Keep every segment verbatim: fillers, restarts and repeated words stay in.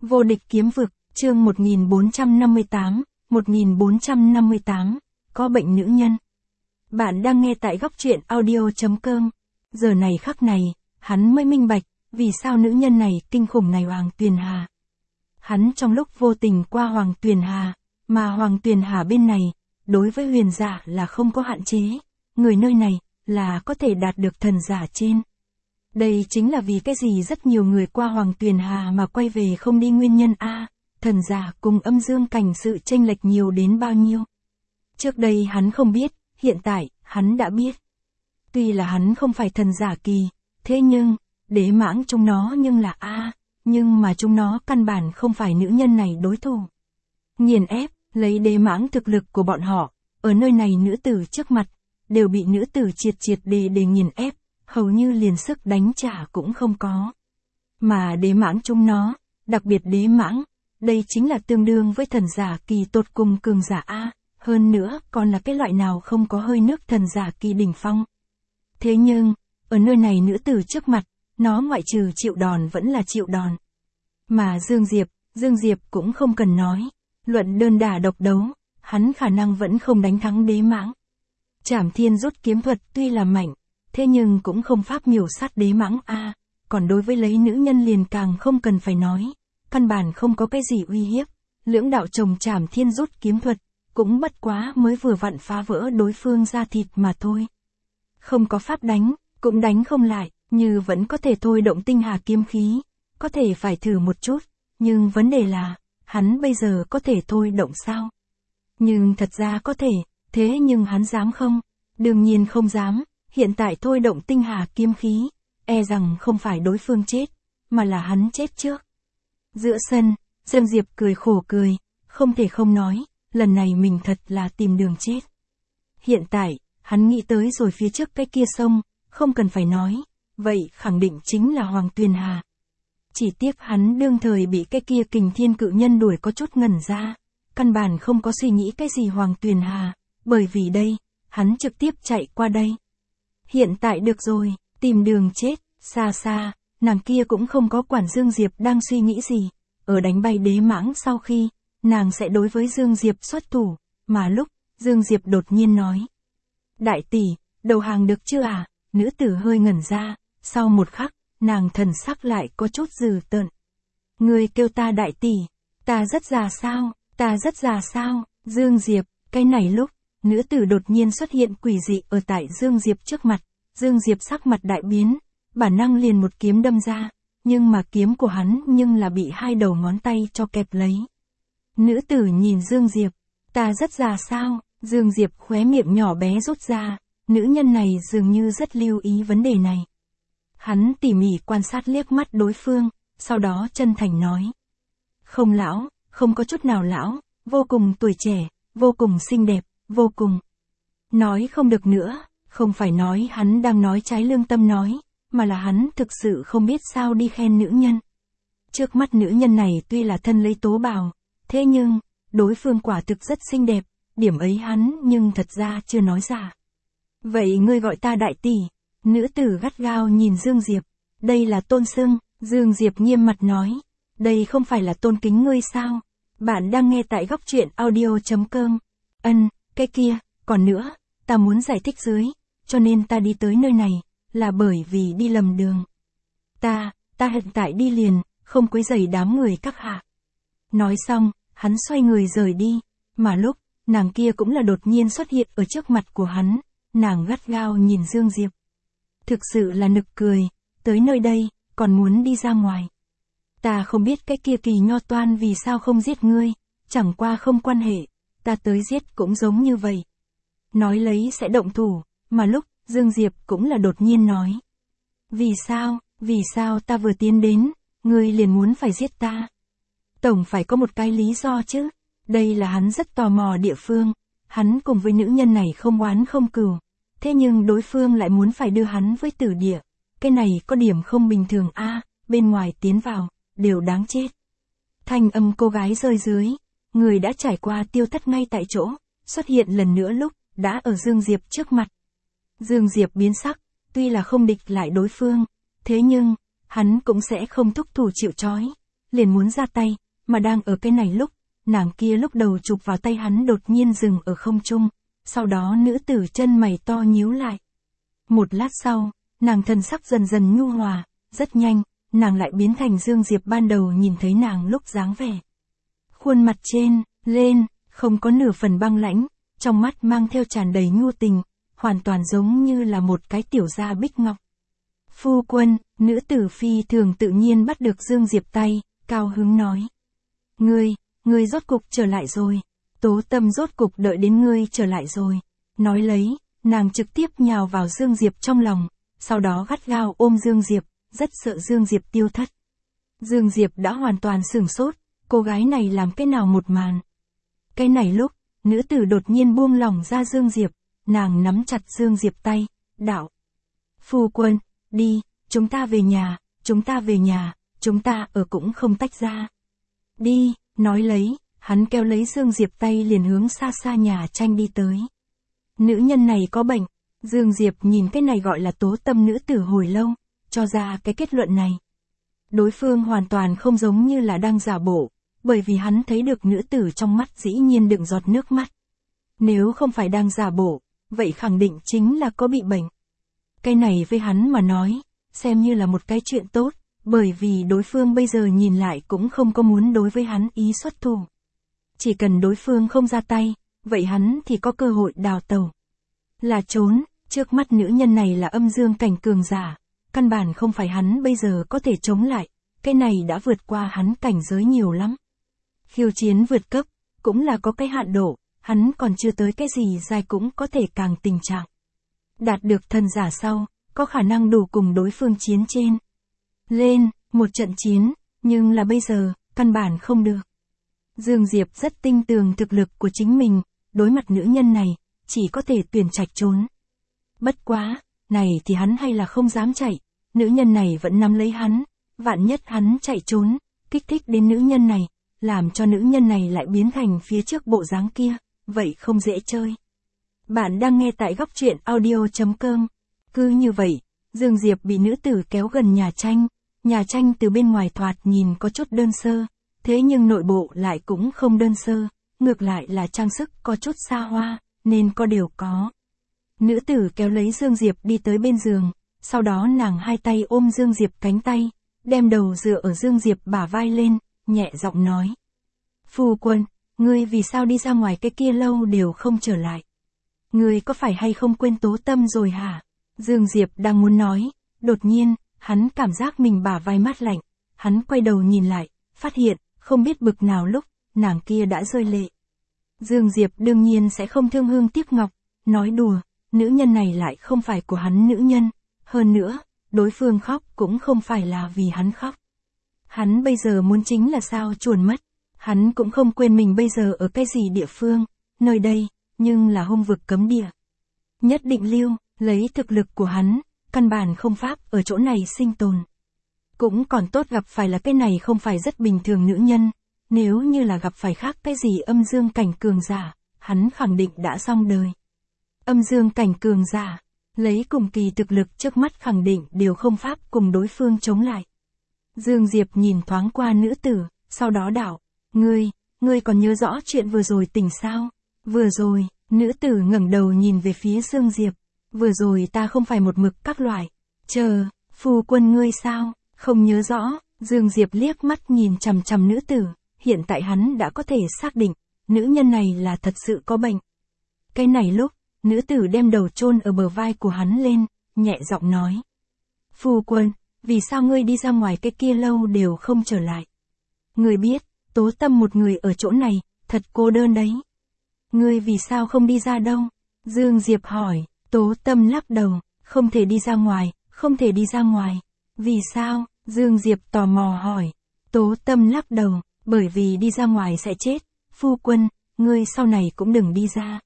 Vô địch kiếm vực, chương một nghìn bốn trăm năm mươi tám, một nghìn bốn trăm năm mươi tám, có bệnh nữ nhân. Bạn đang nghe tại góc truyện audio chấm com. Giờ này khắc này, hắn mới minh bạch, vì sao nữ nhân này kinh khủng này Hoàng Tuyền Hà. Hắn trong lúc vô tình qua Hoàng Tuyền Hà, mà Hoàng Tuyền Hà bên này, đối với huyền giả là không có hạn chế, người nơi này, là có thể đạt được thần giả trên. Đây chính là vì cái gì rất nhiều người qua Hoàng Tuyền Hà mà quay về không đi nguyên nhân a, thần giả cùng âm dương cảnh sự chênh lệch nhiều đến bao nhiêu. Trước đây hắn không biết, hiện tại, hắn đã biết. Tuy là hắn không phải thần giả kỳ, thế nhưng, đế mãng chúng nó nhưng là a, nhưng mà chúng nó căn bản không phải nữ nhân này đối thủ. Nghiền ép, lấy đế mãng thực lực của bọn họ, ở nơi này nữ tử trước mặt, đều bị nữ tử triệt triệt đề đề nghiền ép, hầu như liền sức đánh trả cũng không có. Mà đế mãng chúng nó, đặc biệt đế mãng, đây chính là tương đương với thần giả kỳ tột cùng cường giả A, hơn nữa còn là cái loại nào không có hơi nước thần giả kỳ đỉnh phong. Thế nhưng, ở nơi này nữ tử trước mặt, nó ngoại trừ chịu đòn vẫn là chịu đòn. Mà Dương Diệp, Dương Diệp cũng không cần nói, luận đơn đả độc đấu, hắn khả năng vẫn không đánh thắng đế mãng. Trảm Thiên rút kiếm thuật tuy là mạnh, thế nhưng cũng không pháp miểu sát đế mãng a, còn đối với lấy nữ nhân liền càng không cần phải nói, căn bản không có cái gì uy hiếp, lưỡng đạo chồng Trảm Thiên rút kiếm thuật, cũng bất quá mới vừa vặn phá vỡ đối phương da thịt mà thôi. Không có pháp đánh, cũng đánh không lại, như vẫn có thể thôi động tinh hà kiếm khí, có thể phải thử một chút, nhưng vấn đề là, hắn bây giờ có thể thôi động sao? Nhưng thật ra có thể, thế nhưng hắn dám không? Đương nhiên không dám. Hiện tại thôi động tinh hà kiếm khí, e rằng không phải đối phương chết, mà là hắn chết trước. Giữa sân, Dương Diệp cười khổ cười, không thể không nói, lần này mình thật là tìm đường chết. Hiện tại, hắn nghĩ tới rồi phía trước cái kia sông, không cần phải nói, vậy khẳng định chính là Hoàng Tuyền Hà. Chỉ tiếc hắn đương thời bị cái kia Kình Thiên cự nhân đuổi có chút ngẩn ra, căn bản không có suy nghĩ cái gì Hoàng Tuyền Hà, bởi vì đây, hắn trực tiếp chạy qua đây. Hiện tại được rồi, tìm đường chết, xa xa, nàng kia cũng không có quản Dương Diệp đang suy nghĩ gì, ở đánh bay đế mãng sau khi, nàng sẽ đối với Dương Diệp xuất thủ, mà lúc, Dương Diệp đột nhiên nói. Đại tỷ, đầu hàng được chưa à, nữ tử hơi ngẩn ra, sau một khắc, nàng thần sắc lại có chút dừ tợn. Ngươi kêu ta đại tỷ, ta rất già sao, ta rất già sao, Dương Diệp, cái này lúc. Nữ tử đột nhiên xuất hiện quỷ dị ở tại Dương Diệp trước mặt, Dương Diệp sắc mặt đại biến, bản năng liền một kiếm đâm ra, nhưng mà kiếm của hắn nhưng là bị hai đầu ngón tay cho kẹp lấy. Nữ tử nhìn Dương Diệp, ta rất già sao, Dương Diệp khóe miệng nhỏ bé rút ra, nữ nhân này dường như rất lưu ý vấn đề này. Hắn tỉ mỉ quan sát liếc mắt đối phương, sau đó chân thành nói. Không lão, không có chút nào lão, vô cùng tuổi trẻ, vô cùng xinh đẹp. Vô cùng. Nói không được nữa, không phải nói hắn đang nói trái lương tâm nói, mà là hắn thực sự không biết sao đi khen nữ nhân. Trước mắt nữ nhân này tuy là thân lấy tố bào, thế nhưng, đối phương quả thực rất xinh đẹp, điểm ấy hắn nhưng thật ra chưa nói ra. Vậy ngươi gọi ta đại tỷ, nữ tử gắt gao nhìn Dương Diệp, đây là tôn xưng, Dương Diệp nghiêm mặt nói, đây không phải là tôn kính ngươi sao, bạn đang nghe tại góc truyện audio chấm com, ân. Cái kia, còn nữa, ta muốn giải thích dưới, cho nên ta đi tới nơi này, là bởi vì đi lầm đường. Ta, ta hiện tại đi liền, không quấy rầy đám người các hạ. Nói xong, hắn xoay người rời đi, mà lúc, nàng kia cũng là đột nhiên xuất hiện ở trước mặt của hắn, nàng gắt gao nhìn Dương Diệp. Thực sự là nực cười, tới nơi đây, còn muốn đi ra ngoài. Ta không biết cái kia Kỳ Nho Toan vì sao không giết ngươi, chẳng qua không quan hệ. Ta tới giết cũng giống như vậy. Nói lấy sẽ động thủ, mà lúc, Dương Diệp cũng là đột nhiên nói. Vì sao, vì sao ta vừa tiến đến, ngươi liền muốn phải giết ta? Tổng phải có một cái lý do chứ, đây là hắn rất tò mò địa phương, hắn cùng với nữ nhân này không oán không cừu, thế nhưng đối phương lại muốn phải đưa hắn với tử địa, cái này có điểm không bình thường a, à, bên ngoài tiến vào, đều đáng chết. Thanh âm cô gái rơi dưới. Người đã trải qua tiêu thất ngay tại chỗ, xuất hiện lần nữa lúc, đã ở Dương Diệp trước mặt. Dương Diệp biến sắc, tuy là không địch lại đối phương, thế nhưng, hắn cũng sẽ không thúc thủ chịu trói. liền muốn ra tay, mà đang ở cái này lúc, nàng kia lúc đầu chụp vào tay hắn đột nhiên dừng ở không trung, sau đó nữ tử chân mày to nhíu lại. Một lát sau, nàng thần sắc dần dần nhu hòa, rất nhanh, nàng lại biến thành Dương Diệp ban đầu nhìn thấy nàng lúc dáng vẻ. Khuôn mặt trên, lên, không có nửa phần băng lãnh, trong mắt mang theo tràn đầy nhu tình, hoàn toàn giống như là một cái tiểu gia bích ngọc. Phu quân, nữ tử phi thường tự nhiên bắt được Dương Diệp tay, cao hứng nói. Ngươi, ngươi rốt cục trở lại rồi. Tố Tâm rốt cục đợi đến ngươi trở lại rồi. Nói lấy, nàng trực tiếp nhào vào Dương Diệp trong lòng, sau đó gắt gao ôm Dương Diệp, rất sợ Dương Diệp tiêu thất. Dương Diệp đã hoàn toàn sửng sốt, cô gái này làm cái nào một màn. Cái này lúc, nữ tử đột nhiên buông lỏng ra Dương Diệp, nàng nắm chặt Dương Diệp tay, đạo. Phu quân, đi, chúng ta về nhà, chúng ta về nhà, chúng ta ở cũng không tách ra. Đi, nói lấy, hắn kéo lấy Dương Diệp tay liền hướng xa xa nhà tranh đi tới. Nữ nhân này có bệnh, Dương Diệp nhìn cái này gọi là Tố Tâm nữ tử hồi lâu, cho ra cái kết luận này. Đối phương hoàn toàn không giống như là đang giả bộ, bởi vì hắn thấy được nữ tử trong mắt dĩ nhiên đựng giọt nước mắt. Nếu không phải đang giả bộ, vậy khẳng định chính là có bị bệnh. Cái này với hắn mà nói, xem như là một cái chuyện tốt, bởi vì đối phương bây giờ nhìn lại cũng không có muốn đối với hắn ý xuất thủ. Chỉ cần đối phương không ra tay, vậy hắn thì có cơ hội đào tẩu. Là trốn, trước mắt nữ nhân này là âm dương cảnh cường giả, căn bản không phải hắn bây giờ có thể chống lại, cái này đã vượt qua hắn cảnh giới nhiều lắm. Khiêu chiến vượt cấp, cũng là có cái hạn độ, hắn còn chưa tới cái gì dài cũng có thể càng tình trạng. Đạt được thần giả sau, có khả năng đủ cùng đối phương chiến trên. Lên, một trận chiến, nhưng là bây giờ, căn bản không được. Dương Diệp rất tin tưởng thực lực của chính mình, đối mặt nữ nhân này, chỉ có thể tuyển trạch trốn. Bất quá, này thì hắn hay là không dám chạy, nữ nhân này vẫn nắm lấy hắn, vạn nhất hắn chạy trốn, kích thích đến nữ nhân này, làm cho nữ nhân này lại biến thành phía trước bộ dáng kia, vậy không dễ chơi. Bạn đang nghe tại góc truyện audio chấm com. Cứ như vậy, Dương Diệp bị nữ tử kéo gần nhà tranh, nhà tranh từ bên ngoài thoạt nhìn có chút đơn sơ, thế nhưng nội bộ lại cũng không đơn sơ, ngược lại là trang sức có chút xa hoa, nên có điều có. Nữ tử kéo lấy Dương Diệp đi tới bên giường, sau đó nàng hai tay ôm Dương Diệp cánh tay, đem đầu dựa ở Dương Diệp bả vai lên, nhẹ giọng nói. Phu quân, ngươi vì sao đi ra ngoài cái kia lâu đều không trở lại? Ngươi có phải hay không quên Tố Tâm rồi hả? Dương Diệp đang muốn nói, đột nhiên, hắn cảm giác mình bả vai mát lạnh, hắn quay đầu nhìn lại, phát hiện, không biết bực nào lúc, nàng kia đã rơi lệ. Dương Diệp đương nhiên sẽ không thương hương tiếc ngọc, nói đùa, nữ nhân này lại không phải của hắn nữ nhân, hơn nữa, đối phương khóc cũng không phải là vì hắn khóc. Hắn bây giờ muốn chính là sao chuồn mất, hắn cũng không quên mình bây giờ ở cái gì địa phương, nơi đây, nhưng là hung vực cấm địa. Nhất định lưu, lấy thực lực của hắn, căn bản không pháp ở chỗ này sinh tồn. Cũng còn tốt gặp phải là cái này không phải rất bình thường nữ nhân, nếu như là gặp phải khác cái gì âm dương cảnh cường giả, hắn khẳng định đã xong đời. Âm dương cảnh cường giả, lấy cùng kỳ thực lực trước mắt khẳng định đều không pháp cùng đối phương chống lại. Dương Diệp nhìn thoáng qua nữ tử, sau đó đạo, ngươi, ngươi còn nhớ rõ chuyện vừa rồi tình sao? Vừa rồi, nữ tử ngẩng đầu nhìn về phía Dương Diệp, vừa rồi ta không phải một mực các loại, chờ, phu quân ngươi sao, không nhớ rõ, Dương Diệp liếc mắt nhìn chằm chằm nữ tử, hiện tại hắn đã có thể xác định, nữ nhân này là thật sự có bệnh. Cái này lúc, nữ tử đem đầu chôn ở bờ vai của hắn lên, nhẹ giọng nói. Phu quân, vì sao ngươi đi ra ngoài cái kia lâu đều không trở lại? Ngươi biết, Tố Tâm một người ở chỗ này, thật cô đơn đấy. Ngươi vì sao không đi ra đâu? Dương Diệp hỏi, Tố Tâm lắc đầu, không thể đi ra ngoài, không thể đi ra ngoài. Vì sao? Dương Diệp tò mò hỏi. Tố Tâm lắc đầu, bởi vì đi ra ngoài sẽ chết. Phu quân, ngươi sau này cũng đừng đi ra.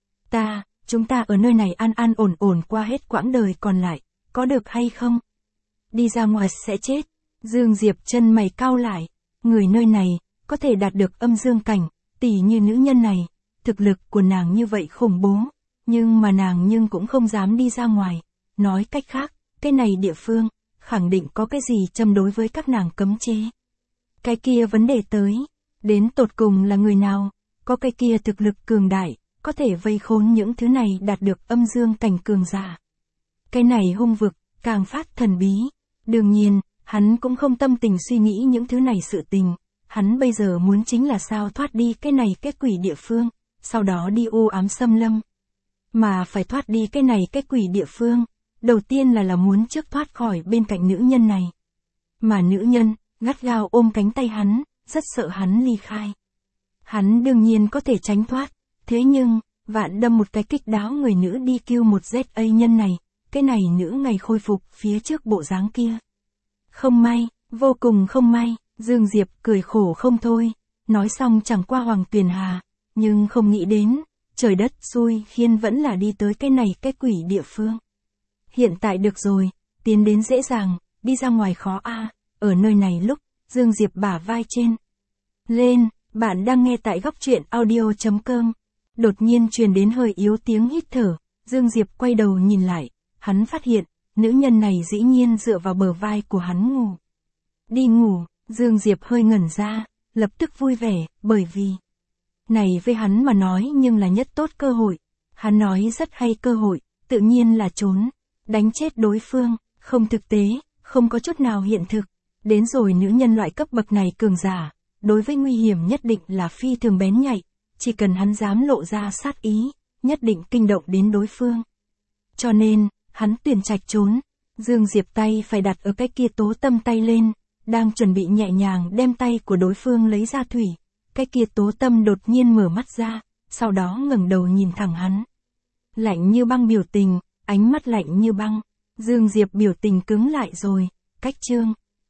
Ta, chúng ta ở nơi này an an ổn ổn qua hết quãng đời còn lại, có được hay không? Đi ra ngoài sẽ chết. Dương Diệp chân mày cau lại. Người nơi này, có thể đạt được âm dương cảnh, tỷ như nữ nhân này. Thực lực của nàng như vậy khủng bố, nhưng mà nàng nhưng cũng không dám đi ra ngoài. Nói cách khác, cái này địa phương, khẳng định có cái gì châm đối với các nàng cấm chế. Cái kia vấn đề tới, đến tột cùng là người nào, có cái kia thực lực cường đại, có thể vây khốn những thứ này đạt được âm dương cảnh cường giả. Cái này hung vực, càng phát thần bí. Đương nhiên, hắn cũng không tâm tình suy nghĩ những thứ này sự tình. Hắn bây giờ muốn chính là sao thoát đi cái này cái quỷ địa phương, sau đó đi u ám xâm lâm. Mà phải thoát đi cái này cái quỷ địa phương, đầu tiên là là muốn trước thoát khỏi bên cạnh nữ nhân này. Mà nữ nhân, gắt gao ôm cánh tay hắn, rất sợ hắn ly khai. Hắn đương nhiên có thể tránh thoát, thế nhưng, vạn đâm một cái kích đáo người nữ đi kêu một Z A nhân này, cái này nữ ngày khôi phục phía trước bộ dáng kia. Không may, vô cùng không may, Dương Diệp cười khổ không thôi, nói xong chẳng qua Hoàng Tuyền Hà, nhưng không nghĩ đến, trời đất xui khiến vẫn là đi tới cái này cái quỷ địa phương. Hiện tại được rồi, tiến đến dễ dàng, đi ra ngoài khó a. Ở nơi này lúc, Dương Diệp bả vai trên. Lên, bạn đang nghe tại góc truyện audio chấm com. Đột nhiên truyền đến hơi yếu tiếng hít thở, Dương Diệp quay đầu nhìn lại, hắn phát hiện, nữ nhân này dĩ nhiên dựa vào bờ vai của hắn ngủ. Đi ngủ, Dương Diệp hơi ngẩn ra, lập tức vui vẻ, bởi vì này với hắn mà nói nhưng là nhất tốt cơ hội. Hắn nói rất hay cơ hội, tự nhiên là trốn, đánh chết đối phương, không thực tế, không có chút nào hiện thực. Đến rồi nữ nhân loại cấp bậc này cường giả, đối với nguy hiểm nhất định là phi thường bén nhạy, chỉ cần hắn dám lộ ra sát ý, nhất định kinh động đến đối phương. Cho nên, hắn tuyển trạch trốn, Dương Diệp tay phải đặt ở cái kia tố tâm tay lên, đang chuẩn bị nhẹ nhàng đem tay của đối phương lấy ra thủy. Cái kia tố tâm đột nhiên mở mắt ra, sau đó ngẩng đầu nhìn thẳng hắn. Lạnh như băng biểu tình, ánh mắt lạnh như băng, Dương Diệp biểu tình cứng lại rồi, cách chương.